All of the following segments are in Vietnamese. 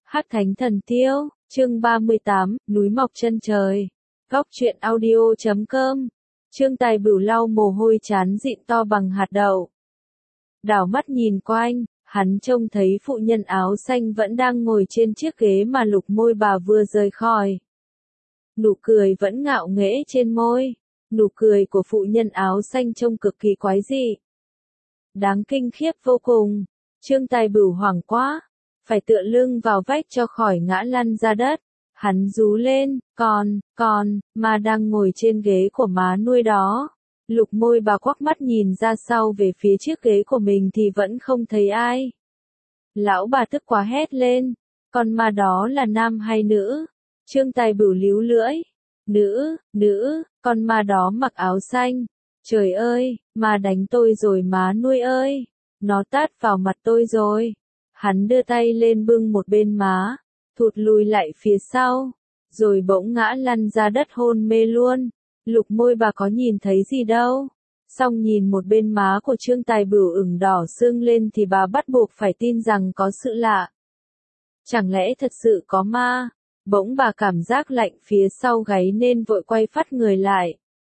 Hắc Thánh Thần Tiêu, chương 38, núi mọc chân trời. Góc truyện audio.com. Trương Tài Bửu lau mồ hôi trán dịn to bằng hạt đậu. Đảo mắt nhìn quanh, hắn trông thấy phụ nhân áo xanh vẫn đang ngồi trên chiếc ghế mà Lục Môi bà vừa rời khỏi. Nụ cười vẫn ngạo nghễ trên môi. Nụ cười của phụ nhân áo xanh trông cực kỳ quái dị. Đáng kinh khiếp vô cùng. Trương Tài Bửu hoảng quá, phải tựa lưng vào vách cho khỏi ngã lăn ra đất. Hắn rú lên, còn, mà đang ngồi trên ghế của má nuôi đó. Lục Môi bà quắc mắt nhìn ra sau về phía chiếc ghế của mình thì vẫn không thấy ai. Lão bà tức quá hét lên, con ma đó là nam hay nữ? Trương Tài Bửu líu lưỡi. Nữ, con ma đó mặc áo xanh. Trời ơi, ma đánh tôi rồi má nuôi ơi. Nó tát vào mặt tôi rồi. Hắn đưa tay lên bưng một bên má, thụt lùi lại phía sau, rồi bỗng ngã lăn ra đất hôn mê luôn. Lục Môi bà có nhìn thấy gì đâu. Xong nhìn một bên má của Trương Tài Bửu ửng đỏ sưng lên thì bà bắt buộc phải tin rằng có sự lạ. Chẳng lẽ thật sự có ma? Bỗng bà cảm giác lạnh phía sau gáy nên vội quay phắt người lại.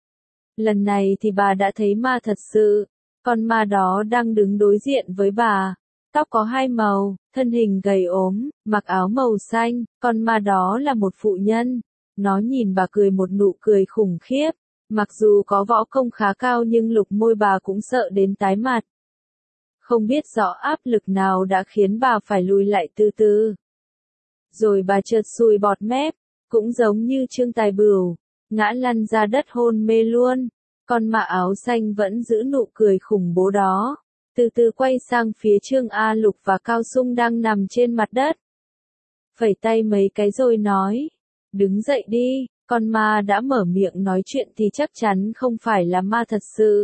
Lần này thì bà đã thấy ma thật sự. Con ma đó đang đứng đối diện với bà. Tóc có hai màu, thân hình gầy ốm, mặc áo màu xanh, con ma đó là một phụ nhân. Nó nhìn bà cười một nụ cười khủng khiếp. Mặc dù có võ công khá cao nhưng Lục Môi bà cũng sợ đến tái mặt. Không biết rõ áp lực nào đã khiến bà phải lùi lại từ từ. Rồi bà chợt sùi bọt mép, cũng giống như Trương Tài Bửu, ngã lăn ra đất hôn mê luôn. Con ma áo xanh vẫn giữ nụ cười khủng bố đó. Từ từ quay sang phía Trương A Lục và Cao Sung đang nằm trên mặt đất. Phẩy tay mấy cái rồi nói, đứng dậy đi, con ma đã mở miệng nói chuyện thì chắc chắn không phải là ma thật sự.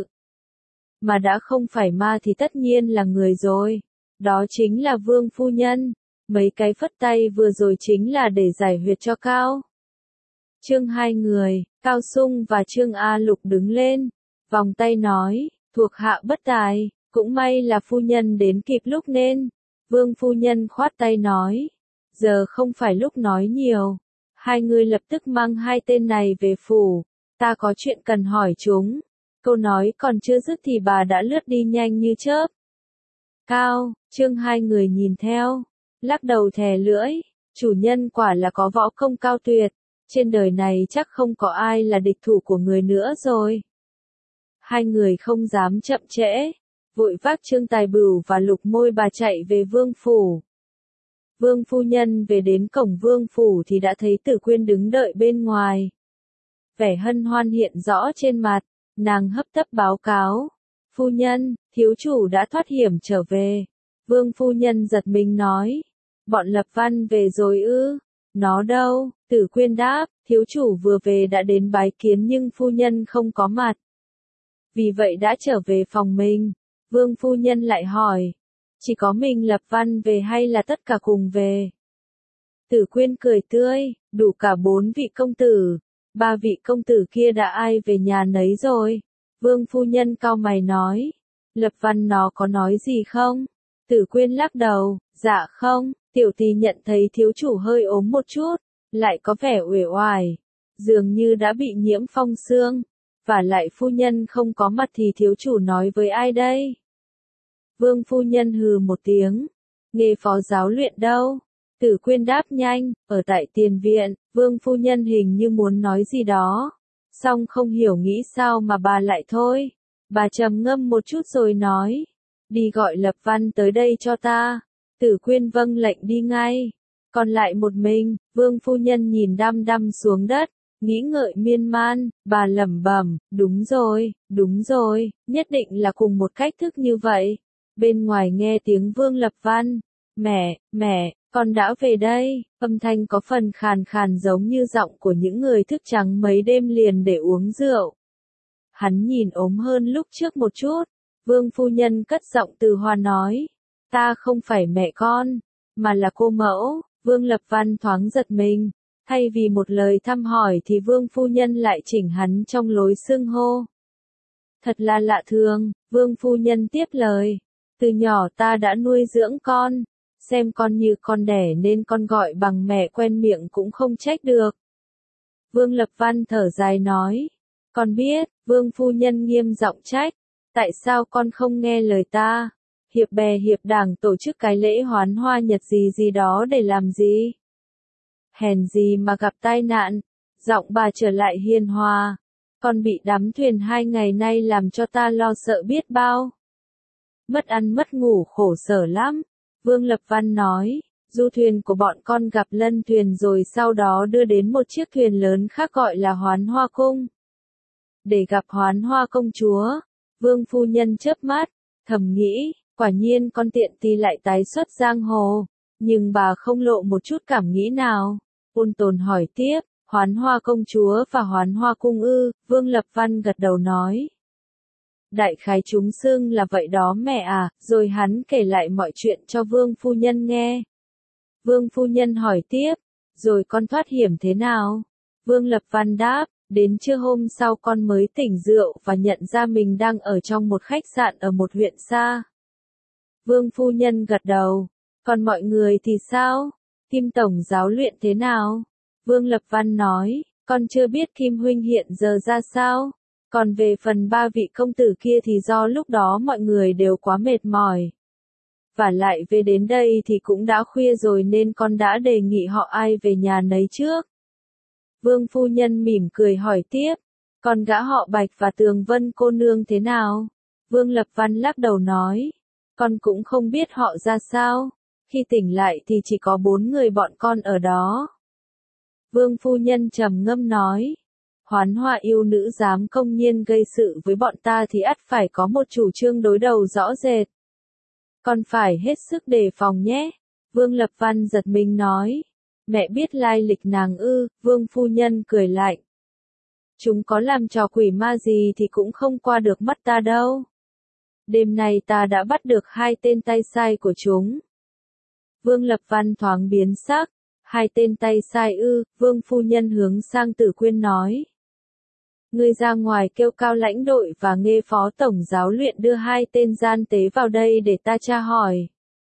Mà đã không phải ma thì tất nhiên là người rồi. Đó chính là Vương phu nhân. Mấy cái phất tay vừa rồi chính là để giải huyệt cho Cao. Trương hai người, Cao Sung và Trương A Lục đứng lên, vòng tay nói, thuộc hạ bất tài. Cũng may là phu nhân đến kịp lúc nên. Vương phu nhân khoát tay nói. Giờ không phải lúc nói nhiều. Hai người lập tức mang hai tên này về phủ. Ta có chuyện cần hỏi chúng. Câu nói còn chưa dứt thì bà đã lướt đi nhanh như chớp. Cao, Trương hai người nhìn theo. Lắc đầu thè lưỡi. Chủ nhân quả là có võ công cao tuyệt. Trên đời này chắc không có ai là địch thủ của người nữa rồi. Hai người không dám chậm trễ. Vội vác Trương Tài Bửu và Lục Môi bà chạy về vương phủ. Vương phu nhân về đến cổng vương phủ thì đã thấy Tử Quyên đứng đợi bên ngoài. Vẻ hân hoan hiện rõ trên mặt, nàng hấp tấp báo cáo. Phu nhân, thiếu chủ đã thoát hiểm trở về. Vương phu nhân giật mình nói. Bọn Lập Văn về rồi ư? Nó đâu? Tử Quyên đáp, thiếu chủ vừa về đã đến bái kiến nhưng phu nhân không có mặt. Vì vậy đã trở về phòng mình. Vương phu nhân lại hỏi, chỉ có mình Lập Văn về hay là tất cả cùng về? Tử Quyên cười tươi, đủ cả 4 vị công tử, 3 vị công tử kia đã ai về nhà nấy rồi. Vương phu nhân cau mày nói, Lập Văn nó có nói gì không? Tử Quyên lắc đầu, dạ không, tiểu tỳ nhận thấy thiếu chủ hơi ốm một chút, lại có vẻ uể oải, dường như đã bị nhiễm phong xương. Và lại phu nhân không có mặt thì thiếu chủ nói với ai đây? Vương phu nhân hừ một tiếng. Nghề phó giáo luyện đâu? Tử Quyên đáp nhanh, ở tại tiền viện. Vương phu nhân hình như muốn nói gì đó. Xong không hiểu nghĩ sao mà bà lại thôi. Bà trầm ngâm một chút rồi nói. Đi gọi Lập Văn tới đây cho ta. Tử Quyên vâng lệnh đi ngay. Còn lại một mình, vương phu nhân nhìn đăm đăm xuống đất. Nghĩ ngợi miên man, bà lẩm bẩm, đúng rồi, nhất định là cùng một cách thức như vậy. Bên ngoài nghe tiếng Vương Lập Văn, mẹ, con đã về đây, âm thanh có phần khàn khàn giống như giọng của những người thức trắng mấy đêm liền để uống rượu. Hắn nhìn ốm hơn lúc trước một chút, Vương phu nhân cất giọng từ hòa nói, ta không phải mẹ con, mà là cô mẫu. Vương Lập Văn thoáng giật mình. Thay vì một lời thăm hỏi thì vương phu nhân lại chỉnh hắn trong lối xưng hô. Thật là lạ thường, vương phu nhân tiếp lời. Từ nhỏ ta đã nuôi dưỡng con. xem con như con đẻ nên con gọi bằng mẹ quen miệng cũng không trách được. Vương Lập Văn thở dài nói. Con biết, Vương phu nhân nghiêm giọng trách. Tại sao con không nghe lời ta? Hiệp bè hiệp đảng tổ chức cái lễ hoán hoa nhật gì đó để làm gì? Hèn gì mà gặp tai nạn? Giọng bà trở lại hiền hòa. Con bị đắm thuyền 2 ngày nay làm cho ta lo sợ biết bao. Mất ăn mất ngủ khổ sở lắm. Vương Lập Văn nói, du thuyền của bọn con gặp lân thuyền rồi sau đó đưa đến một chiếc thuyền lớn khác gọi là Hoán Hoa Cung. Để gặp Hoán Hoa công chúa, Vương phu nhân chớp mắt, thầm nghĩ, quả nhiên con tiện tì lại tái xuất giang hồ, nhưng bà không lộ một chút cảm nghĩ nào. Ôn Tồn hỏi tiếp, Hoán Hoa công chúa và Hoán Hoa cung ư? Vương Lập Văn gật đầu nói. Đại khái chúng xưng là vậy đó mẹ à, rồi hắn kể lại mọi chuyện cho Vương phu nhân nghe. Vương phu nhân hỏi tiếp, rồi con thoát hiểm thế nào? Vương Lập Văn đáp, đến trưa hôm sau con mới tỉnh rượu và nhận ra mình đang ở trong một khách sạn ở một huyện xa. Vương phu nhân gật đầu, còn mọi người thì sao? Kim tổng giáo luyện thế nào? Vương Lập Văn nói, con chưa biết Kim huynh hiện giờ ra sao? Còn về phần 3 vị công tử kia thì do lúc đó mọi người đều quá mệt mỏi. Và lại về đến đây thì cũng đã khuya rồi nên con đã đề nghị họ ai về nhà nấy trước. Vương phu nhân mỉm cười hỏi tiếp, còn gã họ Bạch và Tường Vân cô nương thế nào? Vương Lập Văn lắc đầu nói, con cũng không biết họ ra sao, khi tỉnh lại thì chỉ có 4 người bọn con ở đó. Vương phu nhân trầm ngâm nói, Hoán Hoa yêu nữ dám công nhiên gây sự với bọn ta thì ắt phải có một chủ trương đối đầu rõ rệt. Con phải hết sức đề phòng nhé. Vương Lập Văn giật mình nói, mẹ biết lai lịch nàng ư? Vương phu nhân cười lạnh. Chúng có làm trò quỷ ma gì thì cũng không qua được mắt ta đâu. Đêm nay ta đã bắt được 2 tên tay sai của chúng. Vương Lập Văn thoáng biến sắc, 2 tên tay sai ư? Vương phu nhân hướng sang Tử Quyên nói. Ngươi ra ngoài kêu Cao lãnh đội và Nghê phó tổng giáo luyện đưa 2 tên gian tế vào đây để ta tra hỏi.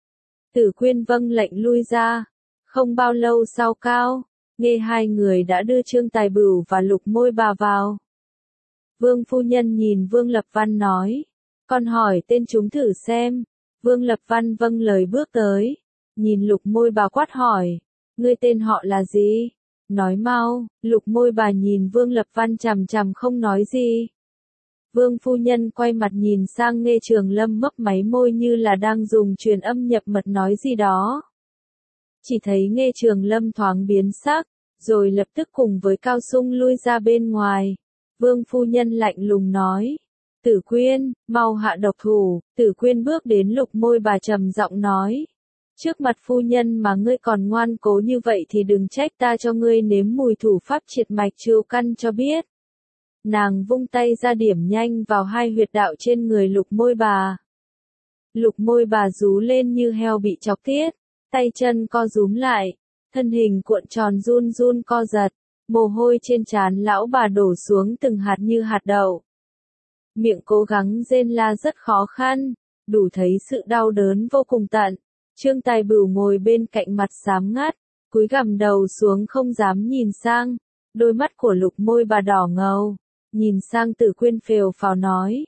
Tử Quyên vâng lệnh lui ra. Không bao lâu sau Cao, Nghê 2 người đã đưa Trương Tài Bửu và Lục Môi Bà vào. Vương phu nhân nhìn Vương Lập Văn nói, con hỏi tên chúng thử xem. Vương Lập Văn vâng lời bước tới, nhìn Lục Môi Bà quát hỏi, ngươi tên họ là gì? Nói mau. Lục Môi Bà nhìn Vương Lập Văn chằm chằm không nói gì. Vương phu nhân quay mặt nhìn sang Nghê Trường Lâm mấp máy môi như là đang dùng truyền âm nhập mật nói gì đó. Chỉ thấy Nghê Trường Lâm thoáng biến sắc, rồi lập tức cùng với Cao Sung lui ra bên ngoài. Vương phu nhân lạnh lùng nói, Tử Quyên, mau hạ độc thủ. Tử Quyên bước đến Lục Môi Bà trầm giọng nói, trước mặt phu nhân mà ngươi còn ngoan cố như vậy thì đừng trách ta cho ngươi nếm mùi thủ pháp triệt mạch trừ căn cho biết. Nàng vung tay ra điểm nhanh vào 2 huyệt đạo trên người Lục Môi Bà. Lục Môi Bà rú lên như heo bị chọc tiết, tay chân co rúm lại, thân hình cuộn tròn run run co giật, mồ hôi trên trán lão bà đổ xuống từng hạt như hạt đậu. Miệng cố gắng rên la rất khó khăn, đủ thấy sự đau đớn vô cùng tận. Trương Tài Bửu ngồi bên cạnh mặt xám ngắt, cúi gằm đầu xuống không dám nhìn sang, đôi mắt của Lục Môi Bà đỏ ngầu, nhìn sang Tử Quyên phều phào nói,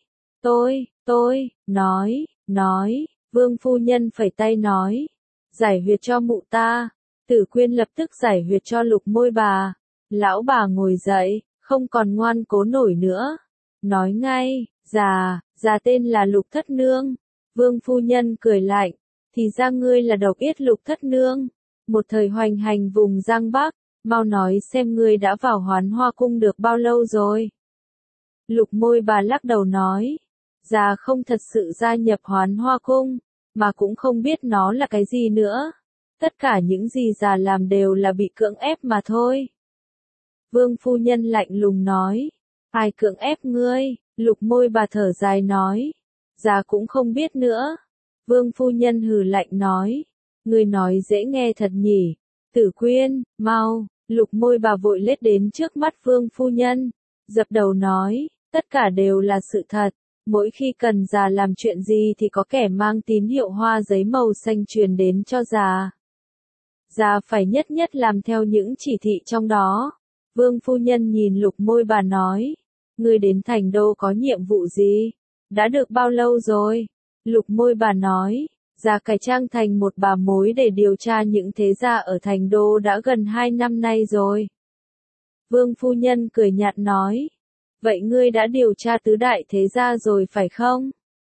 nói, Vương phu nhân phẩy tay nói, giải huyệt cho mụ ta. Tử Quyên lập tức giải huyệt cho Lục Môi Bà, lão bà ngồi dậy, không còn ngoan cố nổi nữa, nói ngay, già tên là Lục Thất Nương. Vương phu nhân cười lạnh, thì ra ngươi là độc yết Lục Thất Nương, một thời hoành hành vùng Giang Bắc, mau nói xem ngươi đã vào Hoán Hoa cung được bao lâu rồi. Lục Môi Bà lắc đầu nói, già không thật sự gia nhập Hoán Hoa cung, mà cũng không biết nó là cái gì nữa. Tất cả những gì già làm đều là bị cưỡng ép mà thôi. Vương phu nhân lạnh lùng nói, ai cưỡng ép ngươi? Lục Môi Bà thở dài nói, già cũng không biết nữa. Vương phu nhân hừ lạnh nói, ngươi nói dễ nghe thật nhỉ. Tử Quyên, mau. Lục Môi Bà vội lết đến trước mắt Vương phu nhân, dập đầu nói, tất cả đều là sự thật. Mỗi khi cần già làm chuyện gì thì có kẻ mang tín hiệu hoa giấy màu xanh truyền đến cho già. Già phải nhất nhất làm theo những chỉ thị trong đó. Vương phu nhân nhìn Lục Môi Bà nói, ngươi đến thành đô có nhiệm vụ gì? Đã được bao lâu rồi? Lục Môi Bà nói, già cải trang thành một bà mối để điều tra những thế gia ở thành đô đã gần 2 năm nay rồi. Vương phu nhân cười nhạt nói, vậy ngươi đã điều tra tứ đại thế gia rồi phải không?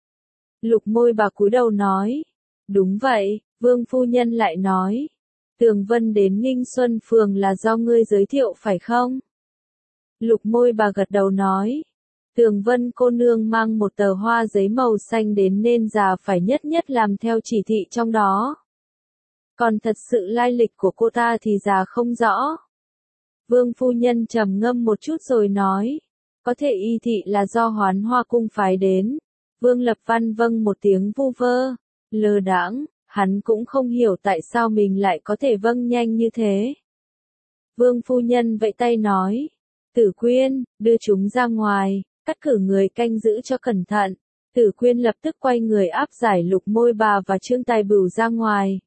Lục Môi Bà cúi đầu nói, đúng vậy. Vương phu nhân lại nói, Tường Vân đến Nghinh Xuân Phường là do ngươi giới thiệu phải không? Lục Môi Bà gật đầu nói, Tường Vân cô nương mang một tờ hoa giấy màu xanh đến nên già phải nhất nhất làm theo chỉ thị trong đó. Còn thật sự lai lịch của cô ta thì già không rõ. Vương phu nhân trầm ngâm một chút rồi nói, có thể y thị là do Hoán Hoa cung phái đến. Vương Lập Văn vâng một tiếng vu vơ, lơ đãng, hắn cũng không hiểu tại sao mình lại có thể vâng nhanh như thế. Vương phu nhân vẫy tay nói, Tử Quyên, đưa chúng ra ngoài, cắt cử người canh giữ cho cẩn thận. Tử Quyên lập tức quay người áp giải Lục Môi Bà và Trương Tài Bửu ra ngoài.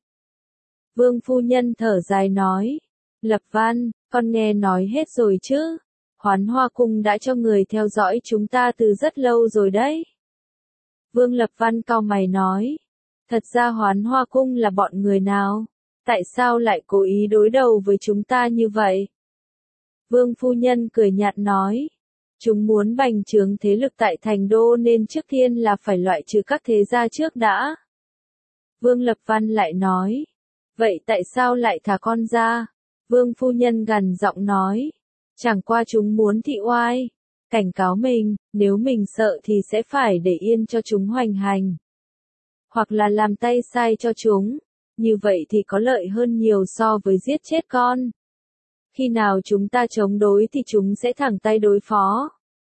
Vương phu nhân thở dài nói, Lập Văn, con nghe nói hết rồi chứ? Hoán Hoa cung đã cho người theo dõi chúng ta từ rất lâu rồi đấy. Vương Lập Văn cau mày nói, thật ra Hoán Hoa cung là bọn người nào? Tại sao lại cố ý đối đầu với chúng ta như vậy? Vương phu nhân cười nhạt nói, chúng muốn bành trướng thế lực tại thành đô nên trước tiên là phải loại trừ các thế gia trước đã. Vương Lập Văn lại nói, vậy tại sao lại thả con ra? Vương phu nhân gằn giọng nói, chẳng qua chúng muốn thị oai, cảnh cáo mình, nếu mình sợ thì sẽ phải để yên cho chúng hoành hành. Hoặc là làm tay sai cho chúng, như vậy thì có lợi hơn nhiều so với giết chết con. Khi nào chúng ta chống đối thì chúng sẽ thẳng tay đối phó.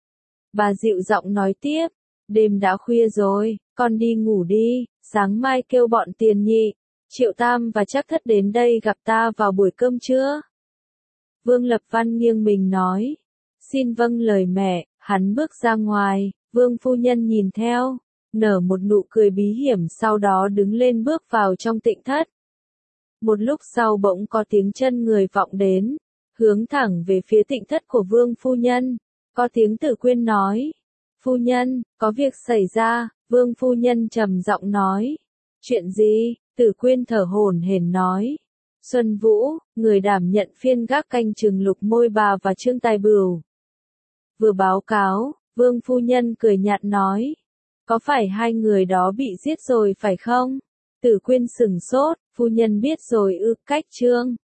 Bà dịu giọng nói tiếp, đêm đã khuya rồi, con đi ngủ đi, sáng mai kêu bọn Tiền Nhị, Triệu Tam và Trác Thất đến đây gặp ta vào buổi cơm trưa. Vương Lập Văn nghiêng mình nói, xin vâng lời mẹ, hắn bước ra ngoài, Vương phu nhân nhìn theo, nở một nụ cười bí hiểm sau đó đứng lên bước vào trong Tịnh thất. Một lúc sau bỗng có tiếng chân người vọng đến, hướng thẳng về phía Tịnh thất của Vương phu nhân. Có tiếng Tử Quyên nói, phu nhân, có việc xảy ra. Vương phu nhân trầm giọng nói, chuyện gì? Tử Quyên thở hổn hển nói, Xuân Vũ, người đảm nhận phiên gác canh chừng Lục Môi Bà và Trương Tài Bửu, vừa báo cáo. Vương phu nhân cười nhạt nói, có phải hai người đó bị giết rồi phải không? Tử Quyên sửng sốt, phu nhân biết rồi ư? Cách Trương